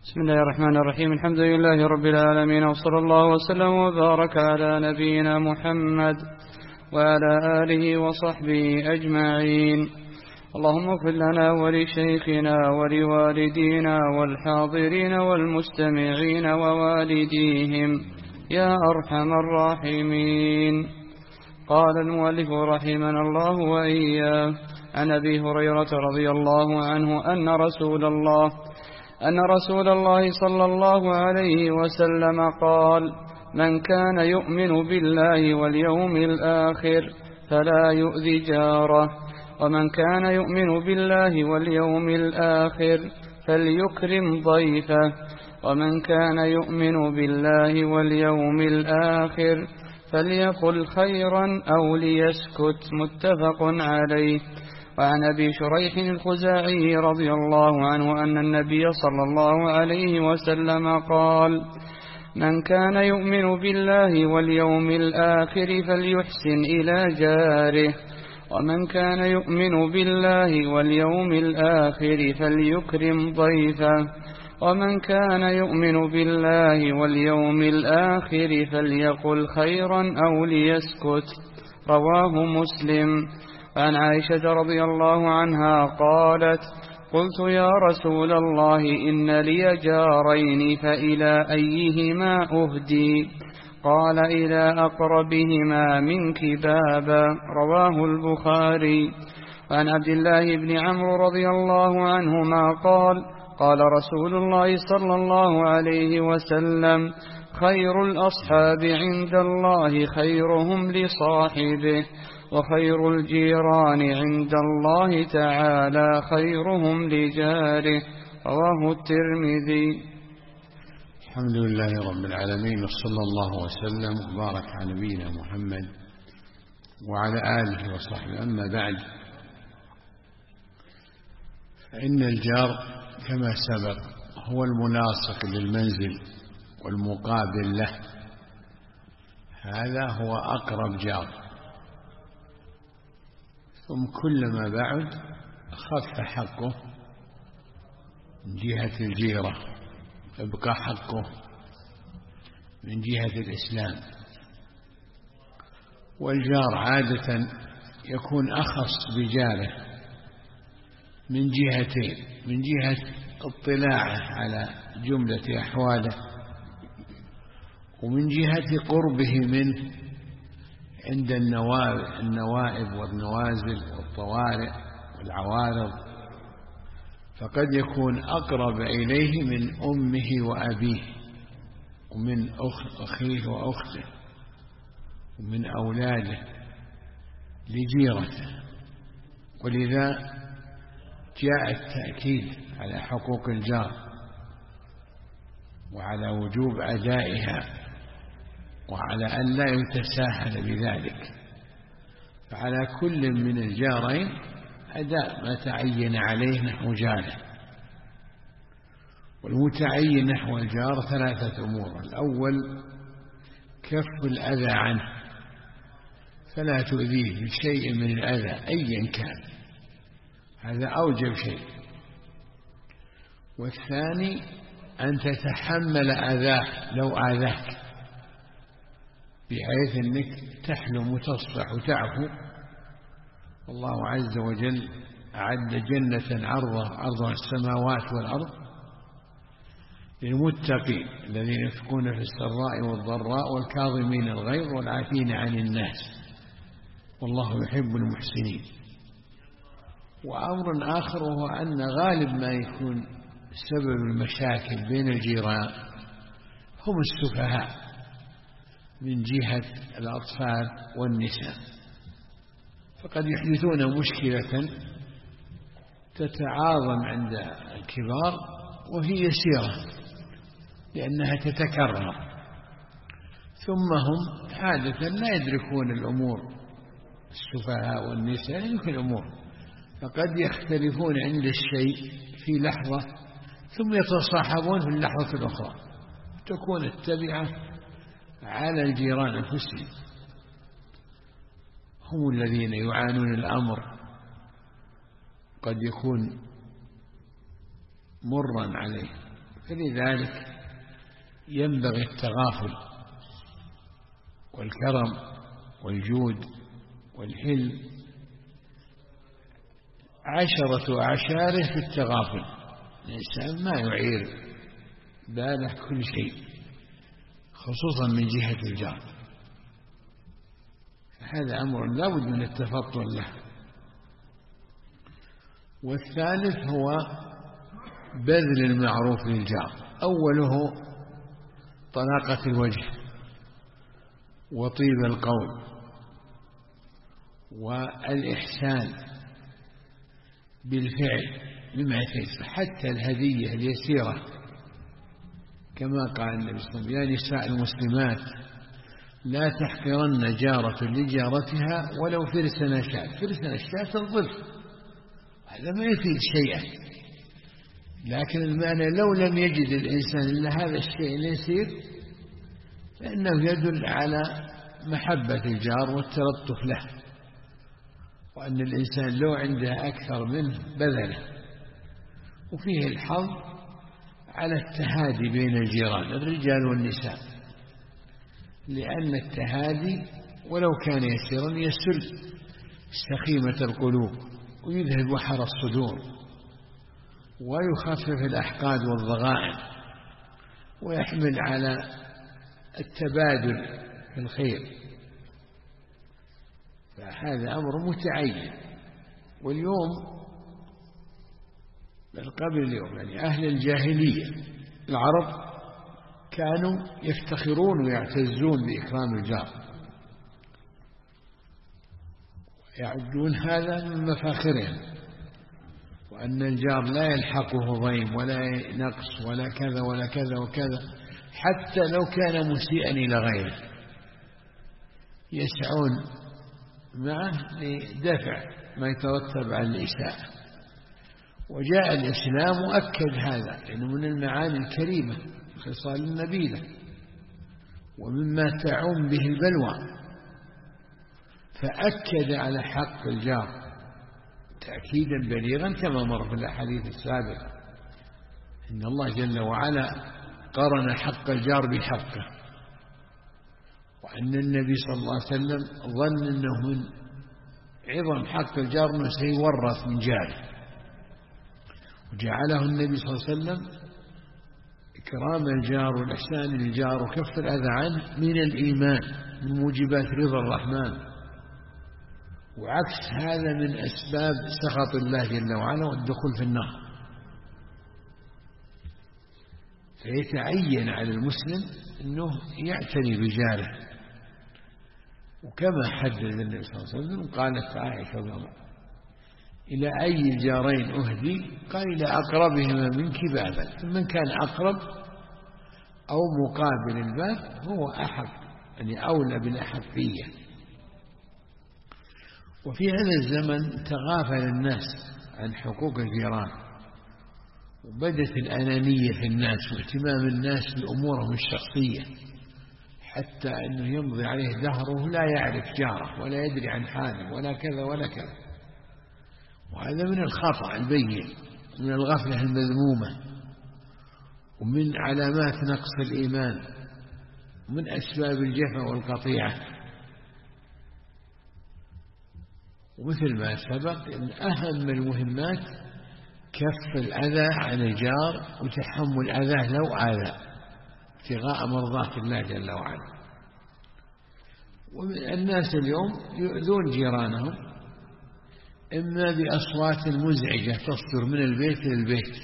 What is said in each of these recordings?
بسم الله الرحمن الرحيم. الحمد لله رب العالمين، وصلى الله وسلم وبارك على نبينا محمد وعلى آله وصحبه أجمعين. اللهم اغفر لنا ولشيخنا ولوالدينا والحاضرين والمستمعين ووالديهم يا أرحم الراحمين. قال المؤلف رحمنا الله وإياه: عن أبي هريرة رضي الله عنه أن رسول الله صلى الله عليه وسلم قال: من كان يؤمن بالله واليوم الآخر فلا يؤذي جاره، ومن كان يؤمن بالله واليوم الآخر فليكرم ضيفه، ومن كان يؤمن بالله واليوم الآخر فليقل خيرا أو ليسكت. متفق عليه. وعن أبي شريح الخزاعي رضي الله عنه أن النبي صلى الله عليه وسلم قال: من كان يؤمن بالله واليوم الآخر فليحسن إلى جاره، ومن كان يؤمن بالله واليوم الآخر فليكرم ضيفه، ومن كان يؤمن بالله واليوم الآخر فليقل خيرا أو ليسكت. رواه مسلم. عن عائشة رضي الله عنها قالت: قلت يا رسول الله إن لي جارين فإلى أيهما أهدي؟ قال: إلى أقربهما منك بابا. رواه البخاري. عن عبد الله بن عمرو رضي الله عنهما قال: قال رسول الله صلى الله عليه وسلم: خير الأصحاب عند الله خيرهم لصاحبه، وخير الجيران عند الله تعالى خيرهم لجاره. رواه الترمذي. الحمد لله رب العالمين، وصلى الله وسلم وبارك على نبينا محمد وعلى آله وصحبه. أما بعد، فإن الجار كما سبق هو الملاصق للمنزل والمقابل له، هذا هو أقرب جار، ثم كلما بعد خف حقه من جهة الجيرة، يبقى حقه من جهة الإسلام. والجار عادة يكون أخص بجاره من جهتين: من جهة اطلاعه على جملة أحواله، ومن جهة قربه منه عند النوائب والنوازل والطوارئ والعوارض، فقد يكون أقرب إليه من أمه وأبيه ومن أخيه وأخته ومن أولاده لجيرته. ولذا جاء التأكيد على حقوق الجار وعلى وجوب أدائها، وعلى أن لا يتساهل بذلك. فعلى كل من الجارين أداء ما تعين عليه نحو جاره. والمتعين نحو الجار ثلاثة أمور: الأول كف الأذى عنه، فلا تؤذيه بشيء من الأذى أيا كان، هذا أوجب شيء. والثاني أن تتحمل أذاه لو آذاك، بحيث أنك تحلم وتصفح وتعفو. الله عز وجل أعد جنة عرضها السماوات والأرض للمتقين الذين ينفقون في السراء والضراء والكاظمين الغيظ والعافين عن الناس، والله يحب المحسنين. وأمر آخر وهو أن غالب ما يكون سبب المشاكل بين الجيران هم السفهاء من جهة الأطفال والنساء، فقد يحدثون مشكلة تتعاظم عند الكبار وهي يسيرة لأنها تتكرر، ثم هم عادة لا يدركون الأمور. السفهاء والنساء لا يدركون الأمور، فقد يختلفون عند الشيء في لحظة ثم يتصاحبون في اللحظة الأخرى، تكون التبعة على الجيران أنفسهم، هم الذين يعانون الأمر، قد يكون مرا عليه فلذلك ينبغي التغافل والكرم والجود والحلم، عشرة أعشاره في التغافل. الإنسان ما يعير باله كل شيء، خصوصا من جهة الجار، هذا أمر لا بد من التفطن له. والثالث هو بذل المعروف للجار، أوله طلاقة الوجه وطيب القول والإحسان بالفعل بما يتيسر، حتى الهدية اليسيرة كما قال النبي صلى الله عليه وسلم: يا نساء المسلمات لا تحقرن جارة لجارتها ولو فرسن شاة. فرسن الشاة الظل، هذا ما يفيد شيئا، لكن المعنى لو لم يجد الإنسان إلا هذا الشيء اليسير فإنه يدل على محبة الجار والتلطف له، وأن الإنسان لو عنده أكثر منه بذله. وفيه الحظ على التهادي بين الجيران الرجال والنساء، لأن التهادي ولو كان يسيرا يسل سخيمة القلوب ويذهب وحر الصدور ويخفف الأحقاد والضغائن ويحمل على التبادل في الخير، فهذا أمر متعين. واليوم بل قبل اليوم يعني أهل الجاهلية العرب كانوا يفتخرون ويعتزون بإكرام الجار، يعدون هذا من مفاخرهم، وأن الجار لا يلحقه ضيم ولا نقص ولا كذا ولا كذا وكذا، حتى لو كان مسيئا إلى غيره يسعون معه لدفع ما يترتب على الإساءة. وجاء الإسلام وأكد هذا، لأنه من المعاني الكريمة خصال النبيلة ومما تعم به البلوى، فأكد على حق الجار تأكيدا بليغا كما مر في الأحاديث السابقة. إن الله جل وعلا قرن حق الجار بحقه، وأن النبي صلى الله عليه وسلم ظن أنه من عظم حق الجار أنه سيورث من جاره، وجعله النبي صلى الله عليه وسلم إكرام الجار والإحسان للجار وكف الأذى عنه من الإيمان، من موجبات رضا الرحمن، وعكس هذا من أسباب سخط الله جل وعلا والدخول في النار. فيتعين على المسلم أنه يعتني بجاره، وكما حدد النبي صلى الله عليه وسلم قالت عائشة رضي الله عنها: إلى أي الجارين أهدي؟ قال: إلى أقربهما منك بابا، فمن كان أقرب أو مقابل الباب هو أحق، يعني أولى بالأحقية. وفي هذا الزمن تغافل الناس عن حقوق الجيران، وبدت الأنانية في الناس واهتمام الناس بأمورهم الشخصية، حتى أنه يمضي عليه دهره لا يعرف جاره ولا يدري عن حاله ولا كذا ولا كذا. وهذا من الخطأ البين، من الغفلة المذمومة، ومن علامات نقص الإيمان، ومن أسباب الجفا والقطيعة. ومثل ما سبق أن أهم المهمات كف الأذى عن الجار وتحمل أذاه لو آذى ابتغاء مرضات الله جل وعلا. والناس اليوم يؤذون جيرانهم إما بأصوات مزعجة تصدر من البيت للبيت،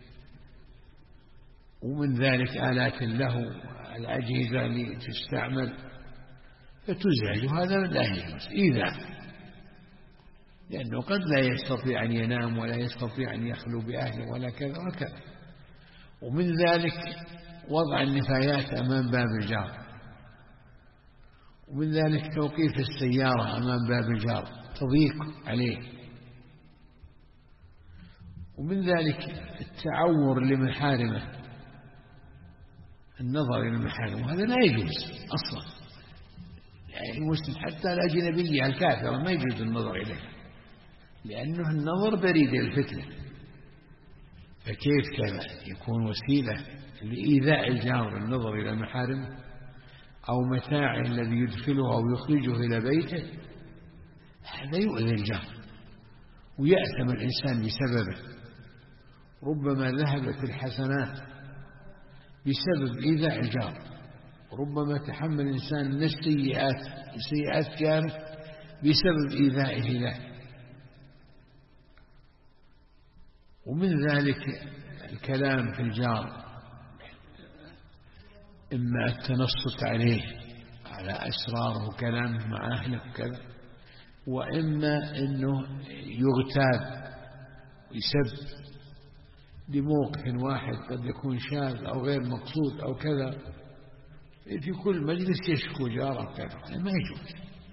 ومن ذلك آلات اللهو، الأجهزة اللي تستعمل فتزعج، وهذا لا يجوز إذا، لأنه قد لا يستطيع أن ينام ولا يستطيع أن يخلو بأهله ولا كذا وكذا. ومن ذلك وضع النفايات أمام باب الجار، ومن ذلك توقيف السيارة أمام باب الجار تضيق عليه، ومن ذلك التعور لمحارمه، النظر إلى المحارم، وهذا لا يجوز أصلا. يعني المسلم حتى الأجنبية الكافرة ما يجوز النظر إليه، لأنه النظر بريد الفتنة، فكيف كذا يكون وسيلة لإيذاء الجار بالنظر إلى محارمه أو متاعه الذي يدخله أو يخرجه إلى بيته؟ هذا يؤذي الجار ويأثم الإنسان بسببه. ربما ذهبت الحسنات بسبب إيذاء الجار، ربما تحمل الإنسان من سيئات جاره بسبب إيذائه له. ومن ذلك الكلام في الجار، إما التنصت عليه على أسراره وكلامه مع أهله وكذا، وإما أنه يغتاب ويسب لموقف واحد قد يكون شاذ أو غير مقصود أو كذا، في كل مجلس يشكو جاره كذا، هذا ما يجوز.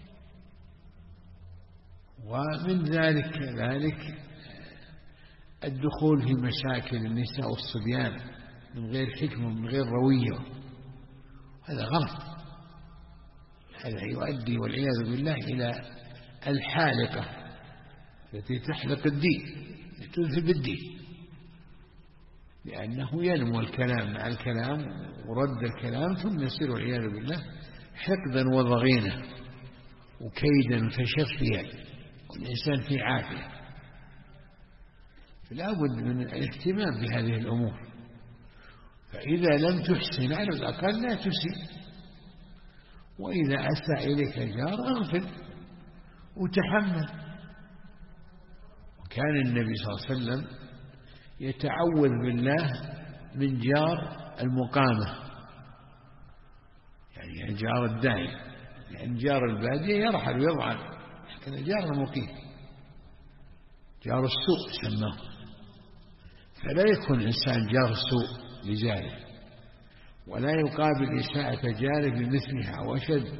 ومن ذلك الدخول في مشاكل النساء والصبيان من غير حكمة من غير روية، هذا غلط. هذا يؤدي والعياذ بالله إلى الحالقة التي تحلق الدين، تذهب الدين، لأنه ينمو الكلام مع الكلام ورد الكلام، ثم يصير والعياذ بالله حقدا وضغينة وكيدا وتشفيا، والإنسان في عافية. فلا بد من الاهتمام بهذه الأمور. فإذا لم تحسن على الأقل لا تسيء، وإذا أساء إليك الجار أغفر وتحمل. وكان النبي صلى الله عليه وسلم يتعوذ بالله من جار المقامة، يعني الجار الدائم، يعني جار البادية يرحل ويضعن، لكن الجار المقيم جار السوء سماه. فلا يكون الإنسان جار سوء لجاره، ولا يقابل إساءة جاره بمثلها وأشد،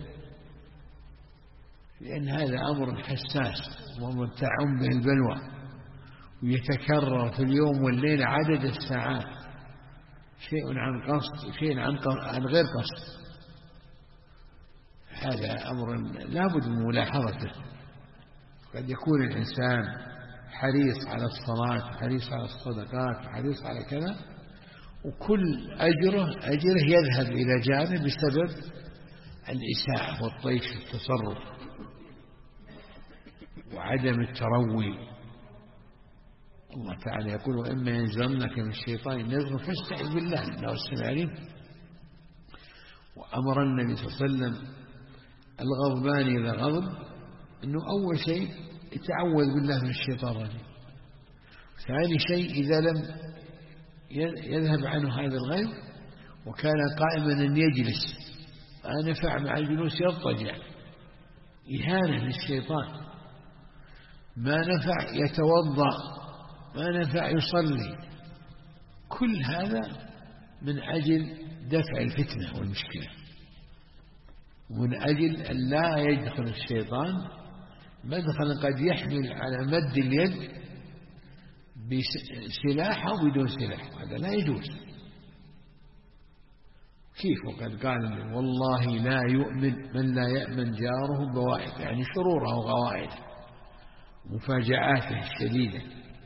لأن هذا أمر حساس وأمر تعم به البلوى، ويتكرر في اليوم والليلة عدد الساعات، شيء عن قصد شيء عن غير قصد. هذا أمر لا بد من ملاحظته. قد يكون الإنسان حريص على الصلاة، حريص على الصدقات، حريص على كذا، وكل أجره يذهب إلى جانب بسبب الإساءة والطيش في التصرف وعدم التروي. الله تعالى يقول: وإما ينزغنك من الشيطان نزغ فاستعذ بالله إنه السميع العليم. وأمر النبي صلى الله عليه وسلم الغضبان إذا غضب أنه أول شيء يتعوذ بالله من الشيطان الرجيم، ثاني شيء إذا لم يذهب عنه هذا الغيظ وكان قائما أن يجلس، ما نفع مع الجلوس يضطجع، إهانة للشيطان، ما نفع يتوضأ، ما نفع يصلي. كل هذا من أجل دفع الفتنة والمشكلة، ومن أجل أن لا يدخل الشيطان مدخلا قد يحمل على مد اليد بسلاح أو بدون سلاح، هذا لا يجوز. كيف؟ وقد قال: والله لا يؤمن من لا يأمن جاره بوائد، يعني شروره وغوائده مفاجآته الشديدة.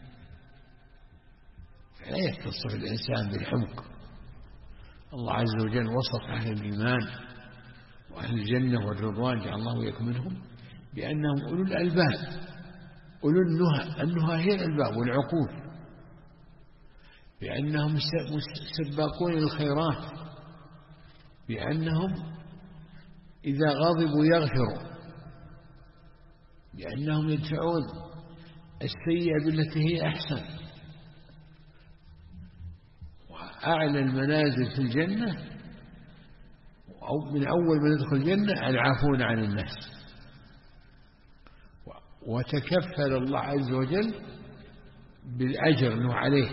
فلا يتصف الإنسان بالحمق. الله عز وجل وصف أهل الإيمان وأهل الجنة والرضوان، جعل الله وإياكم منهم، بأنهم أولو الألباب، أولو النهى هي الألباب والعقول، بأنهم سباقون للخيرات، بأنهم إذا غضبوا يغفروا، بأنهم يدفعون السيئة بالتي هي أحسن. وأعلى المنازل في الجنة أو من أول من يدخل الجنة العافون عن الناس. وتكفل الله عز وجل بالأجر أنه عليه،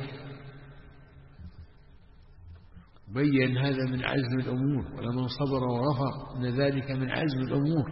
بين هذا من عزم الأمور، ولمن صبر وغفر إن ذلك من عزم الأمور،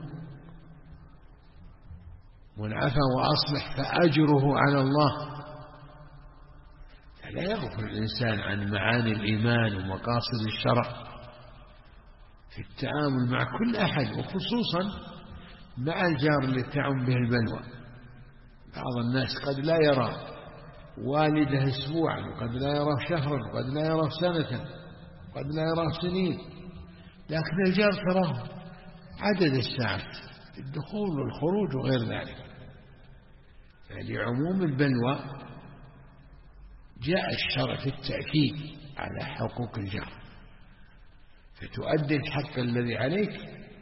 من عفا وأصلح فأجره على الله. فلا يغفل الإنسان عن معاني الإيمان ومقاصد الشرع في التعامل مع كل أحد، وخصوصا مع الجار الذي تعم به البلوى. بعض الناس قد لا يرى والده أسبوعا، وقد لا يراه شهرا، وقد لا يراه سنة، وقد لا يراه سنين، لكن الجار تراه عدد الساعات، الدخول والخروج وغير ذلك. فلعموم البلوى جاء الشرع في التأكيد على حقوق الجار، فتؤدي الحق الذي عليك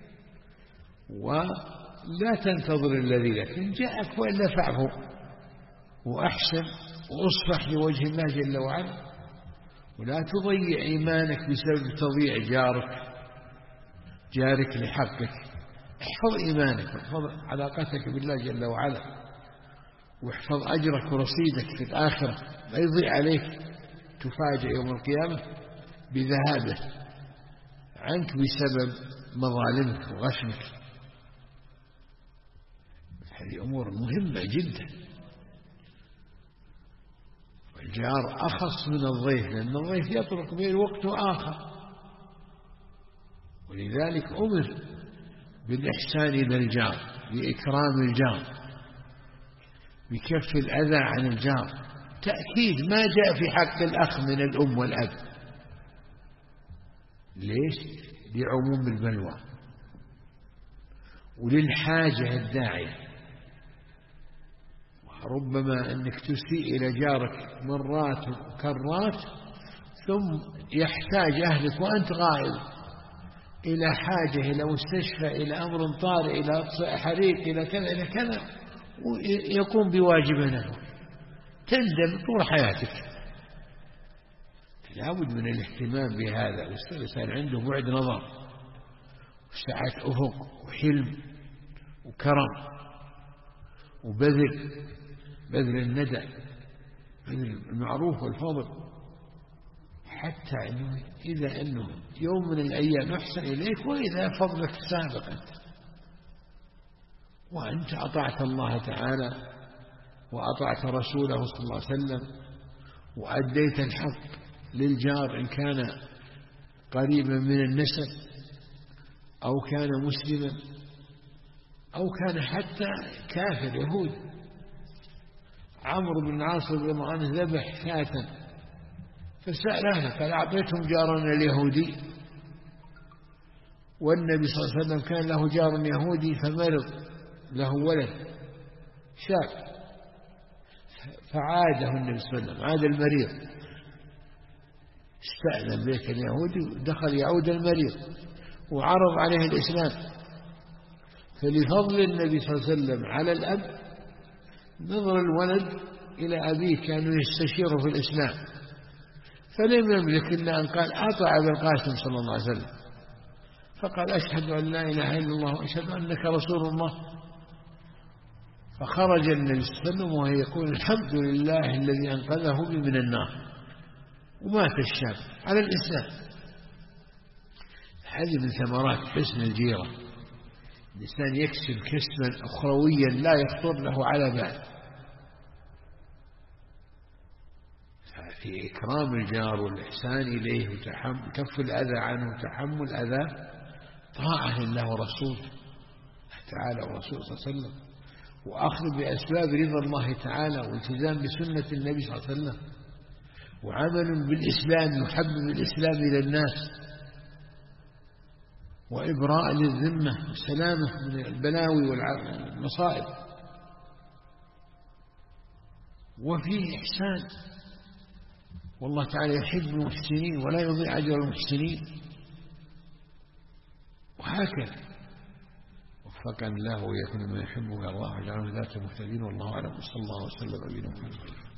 ولا تنتظر الذي لك، إن جاءك وإلا فاعفو وأحسن وأصلح لوجه الله جل وعلا، ولا تضيع إيمانك بسبب تضييع جارك لحقك. احفظ إيمانك واحفظ علاقتك بالله جل وعلا، واحفظ أجرك ورصيدك في الآخرة، لا يضيع عليك تفاجأ يوم القيامة بذهابه عنك بسبب مظالمك وغشمك. هذه أمور مهمة جدا. والجار أخص من الضيف، لأن الضيف يطرق بين وقت وآخر، ولذلك أمر بالإحسان إلى الجار، بإكرام الجار، بكف الأذى عن الجار. تأكيد ما جاء في حق الأخ من الأم والأب. ليش؟ لعموم البلوى وللحاجة الداعية. ربما أنك تسيء إلى جارك مرات وكرات، ثم يحتاج أهلك وأنت غائب إلى حاجة، إلى مستشفى، إلى أمر طارئ، إلى إطفاء حريق، إلى كذا إلى كذا، ويقوم بواجبه له، تندم طول حياتك. لابد من الاهتمام بهذا، والإنسان عنده بعد نظر وسعة أفق وحلم وكرم وبذل الندى، بذل المعروف والفضل، حتى أنه إذا أنه يوم من الأيام أحسن إليك وإذا فضلك سابقا، وأنت أطعت الله تعالى وأطعت رسوله صلى الله عليه وسلم وأديت الحق للجار، إن كان قريبا من النسب أو كان مسلما أو كان حتى كافر يهود. عمرو بن العاص رضي الله عنه ذبح شاة فسأل أهله قال أعطيتهم جارنا اليهودي، والنبي صلى الله عليه وسلم كان له جار يهودي فمرض له ولد شاب، فعاده النبي صلى الله عليه وسلم، عاد المريض، استأذن بيت اليهودي ودخل يعود المريض وعرض عليه الإسلام. فلفضل النبي صلى الله عليه وسلم على الأب نظر الولد إلى أبيه كانوا يستشيروا في الإسلام، فلم يملك إلا أن قال أطع أبا القاسم صلى الله عليه وسلم، فقال أشهد أن لا إله إلا الله وأشهد أنك رسول الله. فخرج النبي صلى الله عليه وسلم وهو يقول الحمد لله الذي أنقذه بي من النار، ومات الشاب على الإسلام. هذه من ثمرات حسن الجيرة، الإنسان يكسب كسبا أخرويا لا يخطر له على بال. في إكرام الجار والإحسان إليه وكف الأذى عنه وتحمل أذى طاعة لله ورسوله تعالى ورسوله صلى الله عليه وسلم، وأخذ بأسباب رضا الله تعالى والتزام بسنة النبي صلى الله عليه وسلم، وعمل بالإسلام يحبب الإسلام إلى الناس، وإبراء للذمة والسلامة من البلاوي والمصائب، وفيه إحسان، والله تعالى يحب المحسنين ولا يضيع أجر المحسنين. وهكذا وفقنا الله وإياكم ما يحب ويرضاه وجعلنا ذات المهتدين، والله أعلم، وصلى الله وسلم على نبينا محمد.